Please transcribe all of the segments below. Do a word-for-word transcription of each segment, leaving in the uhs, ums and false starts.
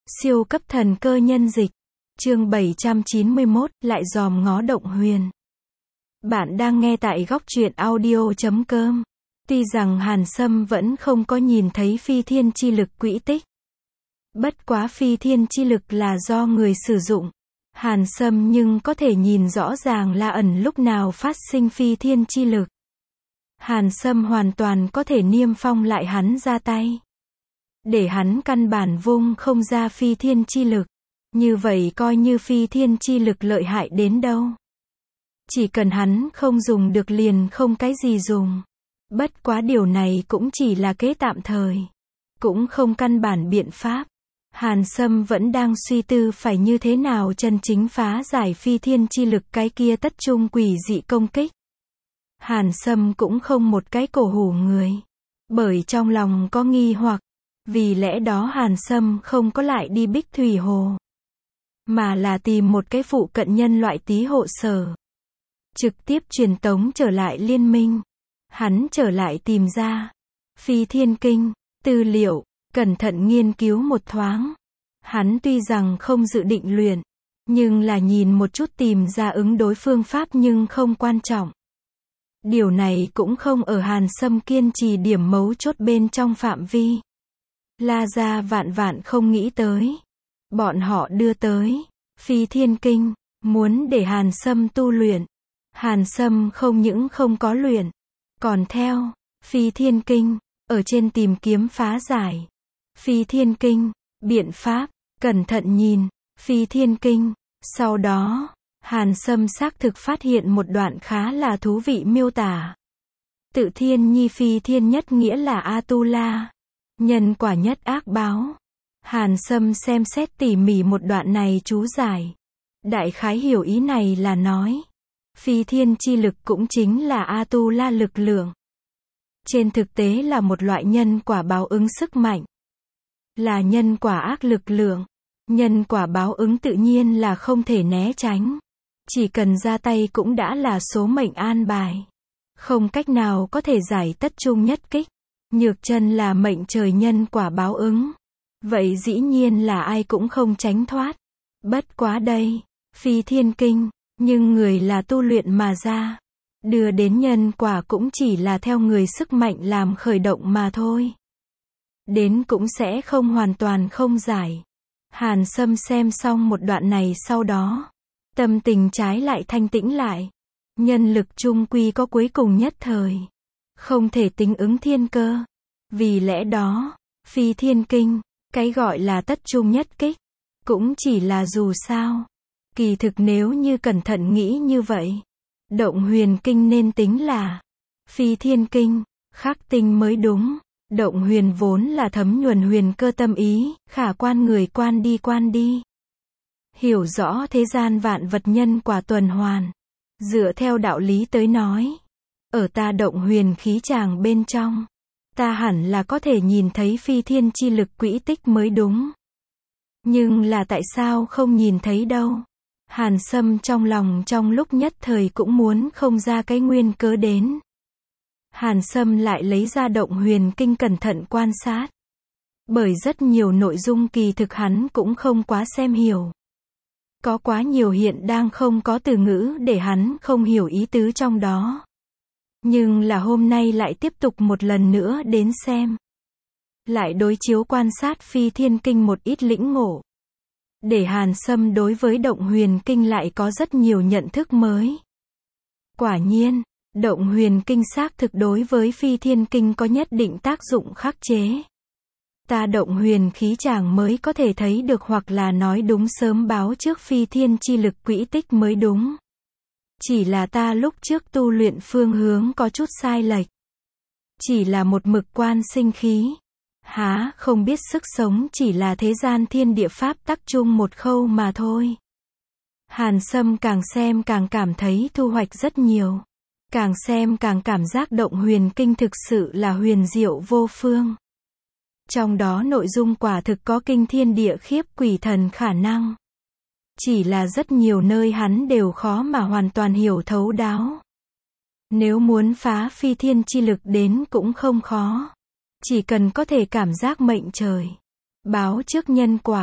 Siêu cấp thần cơ nhân dịch. Chương bảy trăm chín mươi mốt, lại dòm ngó Động Huyền. Bạn đang nghe tại góc truyện audio chấm com. Tuy rằng Hàn Sâm vẫn không có nhìn thấy phi thiên chi lực quỹ tích. Bất quá phi thiên chi lực là do người sử dụng. Hàn Sâm nhưng có thể nhìn rõ ràng La ẩn lúc nào phát sinh phi thiên chi lực. Hàn Sâm hoàn toàn có thể niêm phong lại hắn ra tay. Để hắn căn bản vung không ra phi thiên chi lực. Như vậy coi như phi thiên chi lực lợi hại đến đâu. Chỉ cần hắn không dùng được liền không cái gì dùng. Bất quá điều này cũng chỉ là kế tạm thời. Cũng không căn bản biện pháp. Hàn Sâm vẫn đang suy tư phải như thế nào chân chính phá giải phi thiên chi lực cái kia tất trung quỷ dị công kích. Hàn Sâm cũng không một cái cổ hủ người. Bởi trong lòng có nghi hoặc. Vì lẽ đó Hàn Sâm không có lại đi Bích Thủy Hồ. Mà là tìm một cái phụ cận nhân loại tí hộ sở. Trực tiếp truyền tống trở lại liên minh. Hắn trở lại tìm ra. Phi thiên kinh, tư liệu, cẩn thận nghiên cứu một thoáng. Hắn tuy rằng không dự định luyện. Nhưng là nhìn một chút tìm ra ứng đối phương pháp nhưng không quan trọng. Điều này cũng không ở Hàn Sâm kiên trì điểm mấu chốt bên trong phạm vi. La gia vạn vạn không nghĩ tới. Bọn họ đưa tới phi thiên kinh, muốn để Hàn Sâm tu luyện. Hàn Sâm không những không có luyện, còn theo phi thiên kinh, ở trên tìm kiếm phá giải. Phi thiên kinh, biện pháp, cẩn thận nhìn, phi thiên kinh. Sau đó, Hàn Sâm xác thực phát hiện một đoạn khá là thú vị miêu tả. Tự thiên nhi phi thiên nhất nghĩa là Atula. Nhân quả nhất ác báo. Hàn Sâm xem xét tỉ mỉ một đoạn này chú giải. Đại khái hiểu ý này là nói. Phi thiên chi lực cũng chính là Atula lực lượng. Trên thực tế là một loại nhân quả báo ứng sức mạnh. Là nhân quả ác lực lượng. Nhân quả báo ứng tự nhiên là không thể né tránh. Chỉ cần ra tay cũng đã là số mệnh an bài. Không cách nào có thể giải tất trung nhất kích. Nhược chân là mệnh trời nhân quả báo ứng. Vậy dĩ nhiên là ai cũng không tránh thoát. Bất quá đây, phi thiên kinh, nhưng người là tu luyện mà ra. Đưa đến nhân quả cũng chỉ là theo người sức mạnh làm khởi động mà thôi. Đến cũng sẽ không hoàn toàn không giải. Hàn Sâm xem xong một đoạn này sau đó. Tâm tình trái lại thanh tĩnh lại. Nhân lực chung quy có cuối cùng nhất thời. Không thể tính ứng thiên cơ. Vì lẽ đó, phi thiên kinh, cái gọi là tất trung nhất kích, cũng chỉ là dù sao. Kỳ thực nếu như cẩn thận nghĩ như vậy, Động Huyền kinh nên tính là phi thiên kinh, khắc tinh mới đúng. Động Huyền vốn là thấm nhuần huyền cơ tâm ý, khả quan người quan đi quan đi. Hiểu rõ thế gian vạn vật nhân quả tuần hoàn. Dựa theo đạo lý tới nói, ở ta Động Huyền khí tràng bên trong, ta hẳn là có thể nhìn thấy phi thiên chi lực quỹ tích mới đúng. Nhưng là tại sao không nhìn thấy đâu? Hàn Sâm trong lòng trong lúc nhất thời cũng muốn không ra cái nguyên cớ đến. Hàn Sâm lại lấy ra Động Huyền kinh cẩn thận quan sát. Bởi rất nhiều nội dung kỳ thực hắn cũng không quá xem hiểu. Có quá nhiều hiện đang không có từ ngữ để hắn không hiểu ý tứ trong đó. Nhưng là hôm nay lại tiếp tục một lần nữa đến xem. Lại đối chiếu quan sát phi thiên kinh một ít lĩnh ngộ. Để Hàn Sâm đối với Động Huyền kinh lại có rất nhiều nhận thức mới. Quả nhiên, Động Huyền kinh xác thực đối với phi thiên kinh có nhất định tác dụng khắc chế. Ta Động Huyền khí chàng mới có thể thấy được hoặc là nói đúng sớm báo trước phi thiên chi lực quỹ tích mới đúng. Chỉ là ta lúc trước tu luyện phương hướng có chút sai lệch. Chỉ là một mực quan sinh khí. Há, không biết sức sống chỉ là thế gian thiên địa pháp tắc chung một khâu mà thôi. Hàn Sâm càng xem càng cảm thấy thu hoạch rất nhiều. Càng xem càng cảm giác Động Huyền kinh thực sự là huyền diệu vô phương. Trong đó nội dung quả thực có kinh thiên địa khiếp quỷ thần khả năng. Chỉ là rất nhiều nơi hắn đều khó mà hoàn toàn hiểu thấu đáo. Nếu muốn phá phi thiên chi lực đến cũng không khó. Chỉ cần có thể cảm giác mệnh trời. Báo trước nhân quả.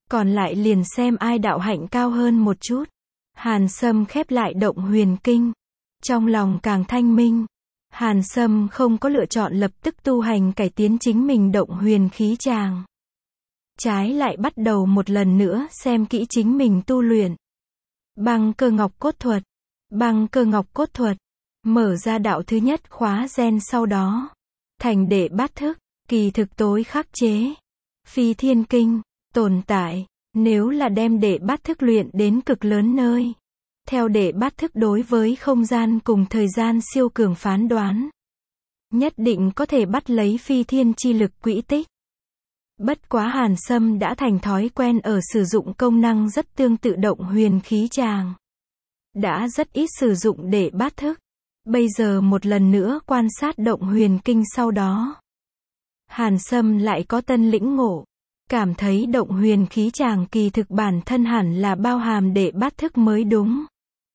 Còn lại liền xem ai đạo hạnh cao hơn một chút. Hàn Sâm khép lại động huyền kinh. Trong lòng càng thanh minh. Hàn Sâm không có lựa chọn lập tức tu hành cải tiến chính mình động huyền khí tràng. Trái lại bắt đầu một lần nữa xem kỹ chính mình tu luyện. Băng cơ ngọc cốt thuật. Băng cơ ngọc cốt thuật. Mở ra đạo thứ nhất khóa gen sau đó. Thành đệ bát thức. Kỳ thực tối khắc chế. Phi thiên kinh. Tồn tại. Nếu là đem đệ bát thức luyện đến cực lớn nơi. Theo đệ bát thức đối với không gian cùng thời gian siêu cường phán đoán. Nhất định có thể bắt lấy phi thiên chi lực quỹ tích. Bất quá Hàn Sâm đã thành thói quen ở sử dụng công năng rất tương tự động huyền khí tràng. Đã rất ít sử dụng đệ bát thức. Bây giờ một lần nữa quan sát động huyền kinh sau đó. Hàn Sâm lại có tân lĩnh ngộ. Cảm thấy động huyền khí tràng kỳ thực bản thân hẳn là bao hàm đệ bát thức mới đúng.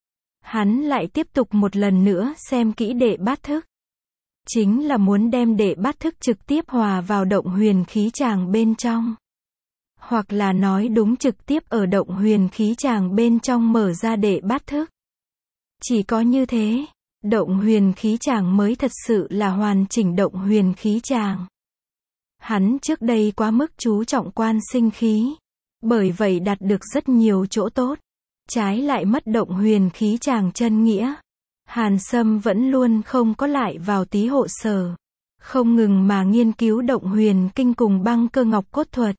Hắn lại tiếp tục một lần nữa xem kỹ đệ bát thức. Chính là muốn đem đệ bát thức trực tiếp hòa vào động huyền khí tràng bên trong. Hoặc là nói đúng trực tiếp ở động huyền khí tràng bên trong mở ra đệ bát thức. Chỉ có như thế, động huyền khí tràng mới thật sự là hoàn chỉnh động huyền khí tràng. Hắn trước đây quá mức chú trọng quan sinh khí. Bởi vậy đạt được rất nhiều chỗ tốt. Trái lại mất động huyền khí tràng chân nghĩa. Hàn Sâm vẫn luôn không có lại vào tí hộ sở. Không ngừng mà nghiên cứu động huyền kinh cùng băng cơ ngọc cốt thuật.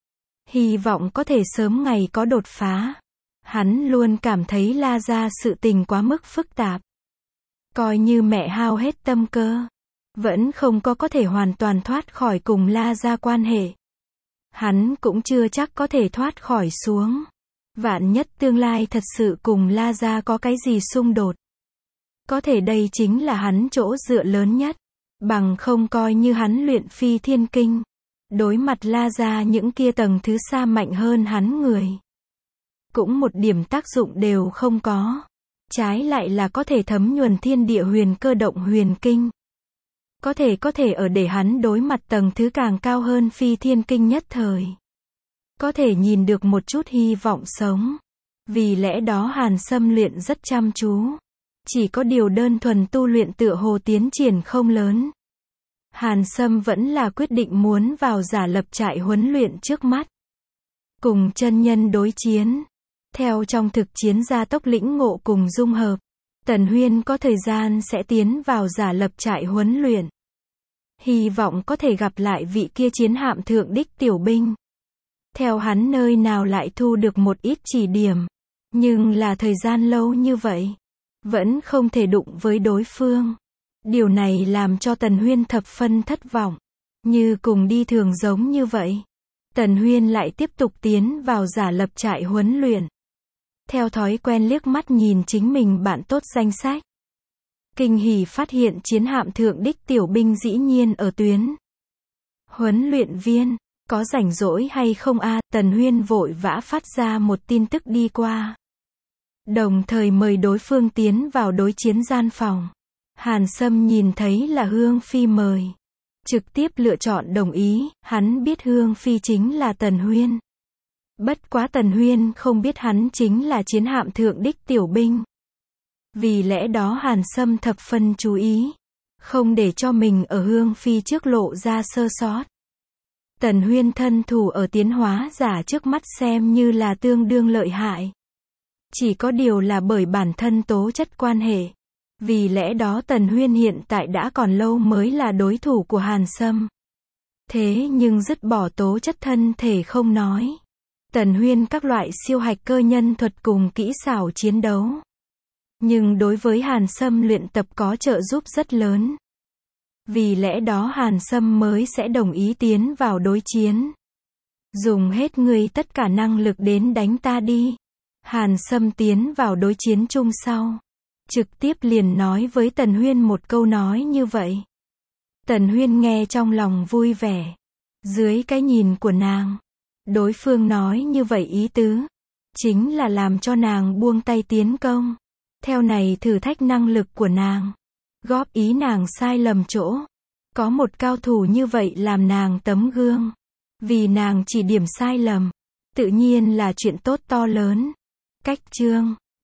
Hy vọng có thể sớm ngày có đột phá. Hắn luôn cảm thấy La Gia sự tình quá mức phức tạp. Coi như mẹ hao hết tâm cơ. Vẫn không có có thể hoàn toàn thoát khỏi cùng La Gia quan hệ. Hắn cũng chưa chắc có thể thoát khỏi xuống. Vạn nhất tương lai thật sự cùng La Gia có cái gì xung đột. Có thể đây chính là hắn chỗ dựa lớn nhất. Bằng không coi như hắn luyện phi thiên kinh. Đối mặt La Gia những kia tầng thứ xa mạnh hơn hắn người. Cũng một điểm tác dụng đều không có. Trái lại là có thể thấm nhuần thiên địa huyền cơ động huyền kinh. Có thể có thể ở để hắn đối mặt tầng thứ càng cao hơn phi thiên kinh nhất thời. Có thể nhìn được một chút hy vọng sống. Vì lẽ đó Hàn Sâm luyện rất chăm chú. Chỉ có điều đơn thuần tu luyện tựa hồ tiến triển không lớn. Hàn Sâm vẫn là quyết định muốn vào giả lập trại huấn luyện trước mắt. Cùng chân nhân đối chiến. Theo trong thực chiến gia tốc lĩnh ngộ cùng dung hợp. Tần Huyên có thời gian sẽ tiến vào giả lập trại huấn luyện. Hy vọng có thể gặp lại vị kia chiến hạm thượng đích tiểu binh. Theo hắn nơi nào lại thu được một ít chỉ điểm. Nhưng là thời gian lâu như vậy. Vẫn không thể đụng với đối phương. Điều này làm cho Tần Huyên thập phân thất vọng. Như cùng đi thường giống như vậy. Tần Huyên lại tiếp tục tiến vào giả lập trại huấn luyện. Theo thói quen liếc mắt nhìn chính mình bạn tốt danh sách. Kinh hỉ phát hiện chiến hạm thượng đích tiểu binh dĩ nhiên ở tuyến. Huấn luyện viên, có rảnh rỗi hay không a? Tần Huyên vội vã phát ra một tin tức đi qua. Đồng thời mời đối phương tiến vào đối chiến gian phòng. Hàn Sâm nhìn thấy là Hương Phi mời. Trực tiếp lựa chọn đồng ý, hắn biết Hương Phi chính là Tần Huyên. Bất quá Tần Huyên không biết hắn chính là chiến hạm thượng đích tiểu binh. Vì lẽ đó Hàn Sâm thập phân chú ý. Không để cho mình ở Hương Phi trước lộ ra sơ sót. Tần Huyên thân thủ ở tiến hóa giả trước mắt xem như là tương đương lợi hại. Chỉ có điều là bởi bản thân tố chất quan hệ. Vì lẽ đó Tần Huyên hiện tại đã còn lâu mới là đối thủ của Hàn Sâm. Thế nhưng dứt bỏ tố chất thân thể không nói. Tần Huyên các loại siêu hạch cơ nhân thuật cùng kỹ xảo chiến đấu. Nhưng đối với Hàn Sâm luyện tập có trợ giúp rất lớn. Vì lẽ đó Hàn Sâm mới sẽ đồng ý tiến vào đối chiến. Dùng hết ngươi tất cả năng lực đến đánh ta đi. Hàn Sâm tiến vào đối chiến chung sau. Trực tiếp liền nói với Tần Huyên một câu nói như vậy. Tần Huyên nghe trong lòng vui vẻ. Dưới cái nhìn của nàng. Đối phương nói như vậy ý tứ. Chính là làm cho nàng buông tay tiến công. Theo này thử thách năng lực của nàng. Góp ý nàng sai lầm chỗ. Có một cao thủ như vậy làm nàng tấm gương. Vì nàng chỉ điểm sai lầm. Tự nhiên là chuyện tốt to lớn. Cách chương